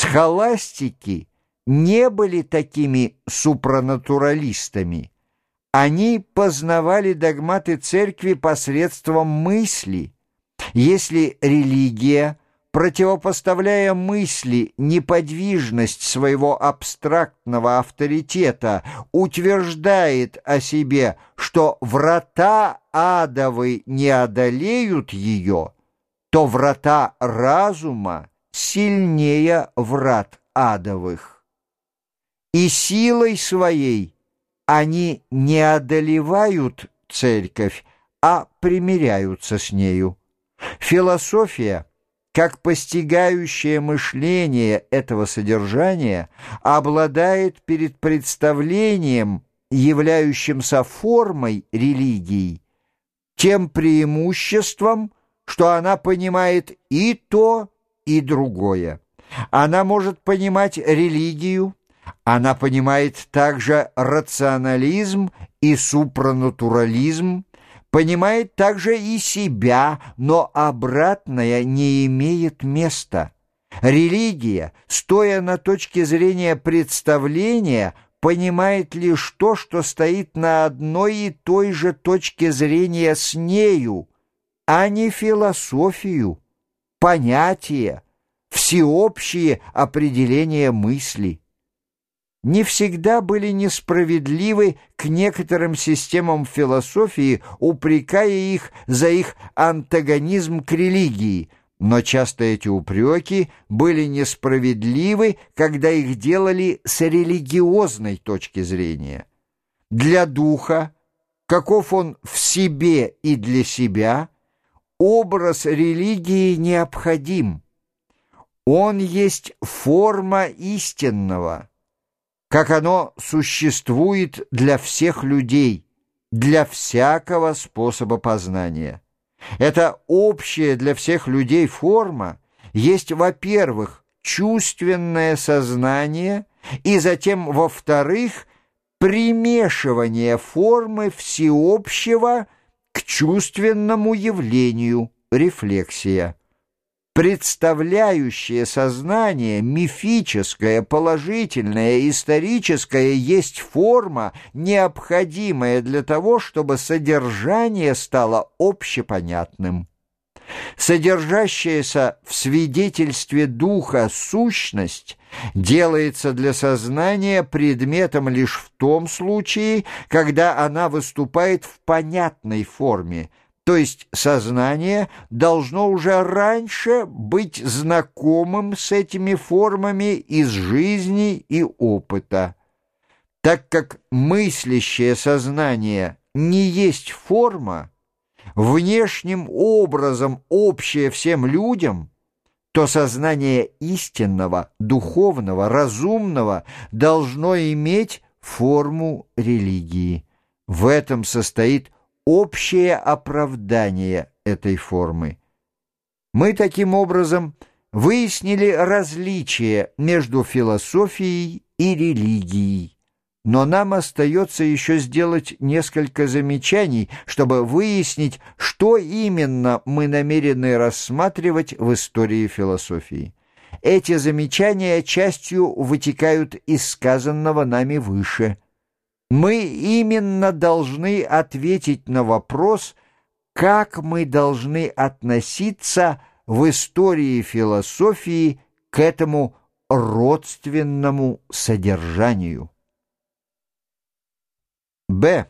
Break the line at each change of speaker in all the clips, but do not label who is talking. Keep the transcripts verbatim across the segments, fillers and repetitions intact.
Схоластики не были такими супранатуралистами. Они познавали догматы церкви посредством мысли. Если религия, противопоставляя мысли неподвижность своего абстрактного авторитета, утверждает о себе, что врата адовы не одолеют ее, то врата разума сильнее врат адовых. И силой своей они не одолевают церковь, а примиряются с нею. Философия, как постигающее мышление этого содержания, обладает перед представлением, являющимся формой религии, тем преимуществом, что она понимает и то, и другое. Она может понимать религию, она понимает также рационализм и супранатурализм, понимает также и себя, но обратное не имеет места. Религия, стоя на точке зрения представления, понимает лишь то, что стоит на одной и той же точке зрения с нею, а не философию, понятия, всеобщие определения мысли. Не всегда были несправедливы к некоторым системам философии, упрекая их за их антагонизм к религии, но часто эти упреки были несправедливы, когда их делали с религиозной точки зрения. Для духа, каков он в себе и для себя, образ религии необходим. Он есть форма истинного, как оно существует для всех людей, для всякого способа познания. Эта общая для всех людей форма есть, во-первых, чувственное сознание, и затем, во-вторых, примешивание формы всеобщего к чувственному явлению, рефлексия. Представляющее сознание, мифическое, положительное, историческое, есть форма, необходимая для того, чтобы содержание стало общепонятным. Содержащаяся в свидетельстве духа сущность делается для сознания предметом лишь в том случае, когда она выступает в понятной форме, то есть сознание должно уже раньше быть знакомым с этими формами из жизни и опыта. Так как мыслящее сознание не есть форма, внешним образом общее всем людям, то сознание истинного, духовного, разумного должно иметь форму религии. В этом состоит общее оправдание этой формы. Мы таким образом выяснили различие между философией и религией, но нам остается еще сделать несколько замечаний, чтобы выяснить, что именно мы намерены рассматривать в истории философии. Эти замечания частью вытекают из сказанного нами выше. Мы именно должны ответить на вопрос, как мы должны относиться в истории философии к этому родственному содержанию. Б.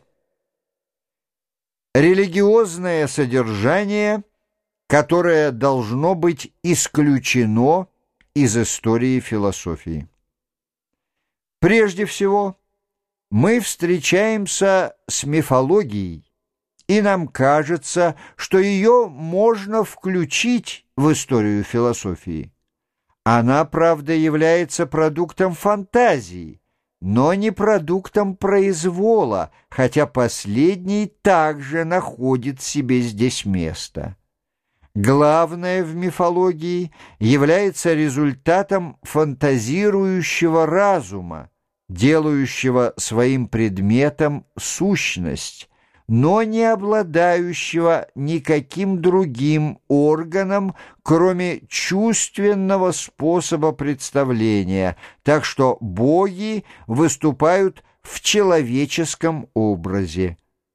Религиозное содержание, которое должно быть исключено из истории философии. Прежде всего, мы встречаемся с мифологией, и нам кажется, что ее можно включить в историю философии. Она, правда, является продуктом фантазии, но не продуктом произвола, хотя последний также находит себе здесь место. Главное в мифологии является результатом фантазирующего разума, делающего своим предметом сущность, но не обладающего никаким другим органом, кроме чувственного способа представления, так что боги выступают в человеческом образе.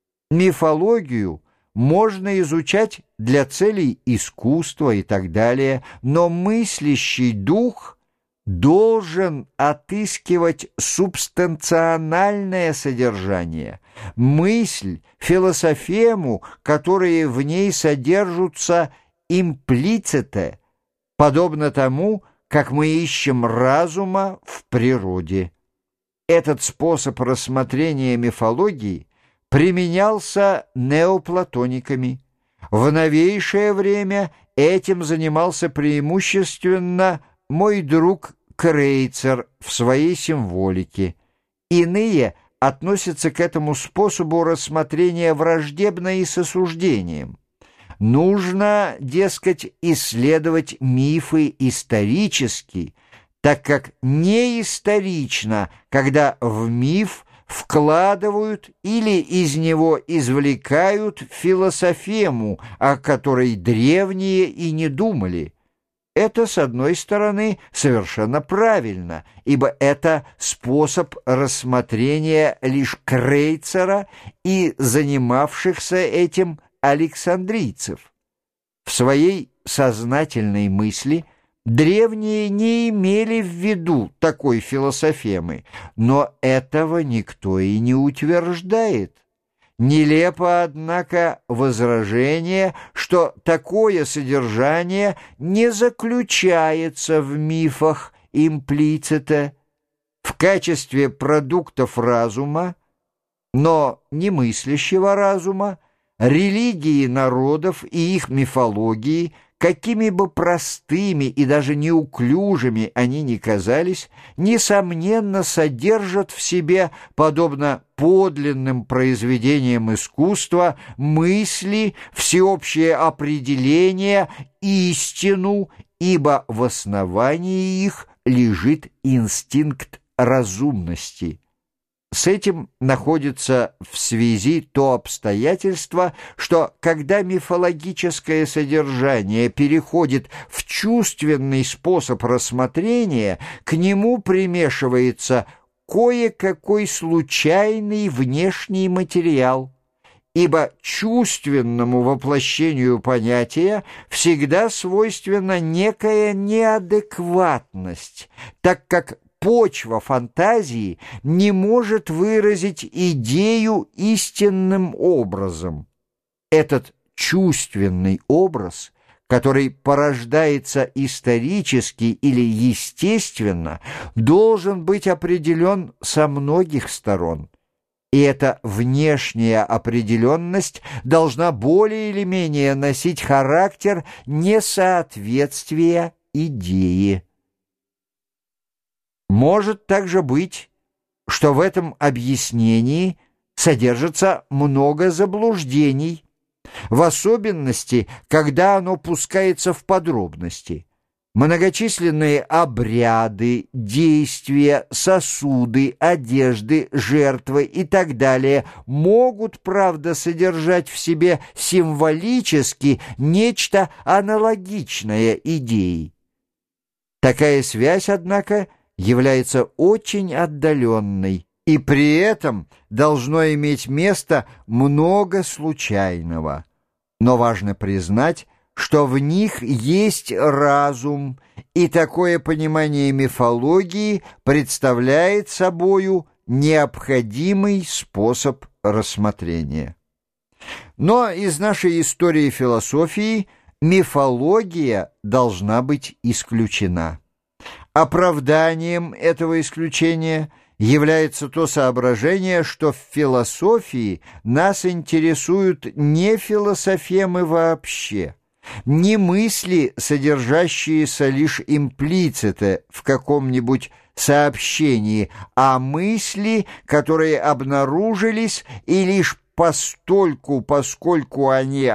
Мифологию можно изучать для целей искусства и так далее, но мыслящий дух должен отыскивать субстанциональное содержание, мысль, философему, которые в ней содержатся имплиците, подобно тому, как мы ищем разума в природе. Этот способ рассмотрения мифологии применялся неоплатониками. В новейшее время этим занимался преимущественно мой друг Крейцер в своей символике. Иные относятся к этому способу рассмотрения враждебно и с осуждением. Нужно, дескать, исследовать мифы исторически, так как неисторично, когда в миф вкладывают или из него извлекают философему, о которой древние и не думали. Это, с одной стороны, совершенно правильно, ибо это способ рассмотрения лишь Крейцера и занимавшихся этим александрийцев. В своей сознательной мысли древние не имели в виду такой философемы, но этого никто и не утверждает. Нелепо, однако, возражение, что такое содержание не заключается в мифах имплиците в качестве продуктов разума, но не мыслящего разума, религии народов и их мифологии, какими бы простыми и даже неуклюжими они ни казались, несомненно содержат в себе, подобно подлинным произведениям искусства, мысли, всеобщее определение, истину, ибо в основании их лежит инстинкт разумности. С этим находится в связи то обстоятельство, что когда мифологическое содержание переходит в чувственный способ рассмотрения, к нему примешивается кое-какой случайный внешний материал, ибо чувственному воплощению понятия всегда свойственна некая неадекватность, так как почва фантазии не может выразить идею истинным образом. Этот чувственный образ, который порождается исторически или естественно, должен быть определен со многих сторон. И эта внешняя определенность должна более или менее носить характер несоответствия идее. Может также быть, что в этом объяснении содержится много заблуждений, в особенности, когда оно пускается в подробности. Многочисленные обряды, действия, сосуды, одежды, жертвы и так далее могут, правда, содержать в себе символически нечто аналогичное идее. Такая связь, однако, является очень отдаленной, и при этом должно иметь место много случайного. Но важно признать, что в них есть разум, и такое понимание мифологии представляет собою необходимый способ рассмотрения. Но из нашей истории философии мифология должна быть исключена. Оправданием этого исключения является то соображение, что в философии нас интересуют не философемы вообще, не мысли, содержащиеся лишь имплиците в каком-нибудь сообщении, а мысли, которые обнаружились и лишь постольку, поскольку они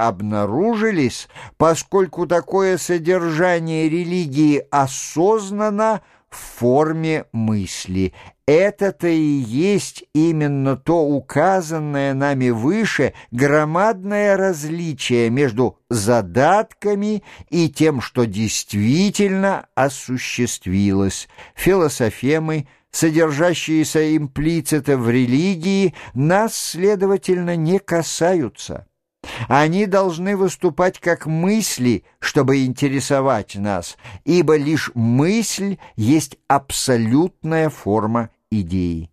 обнаружились, поскольку такое содержание религии осознанно, в форме мысли. Это-то и есть именно то указанное нами выше громадное различие между задатками и тем, что действительно осуществилось. Философемы, содержащиеся имплицитно в религии, нас, следовательно, не касаются. Они должны выступать как мысли, чтобы интересовать нас, ибо лишь мысль есть абсолютная форма идеи.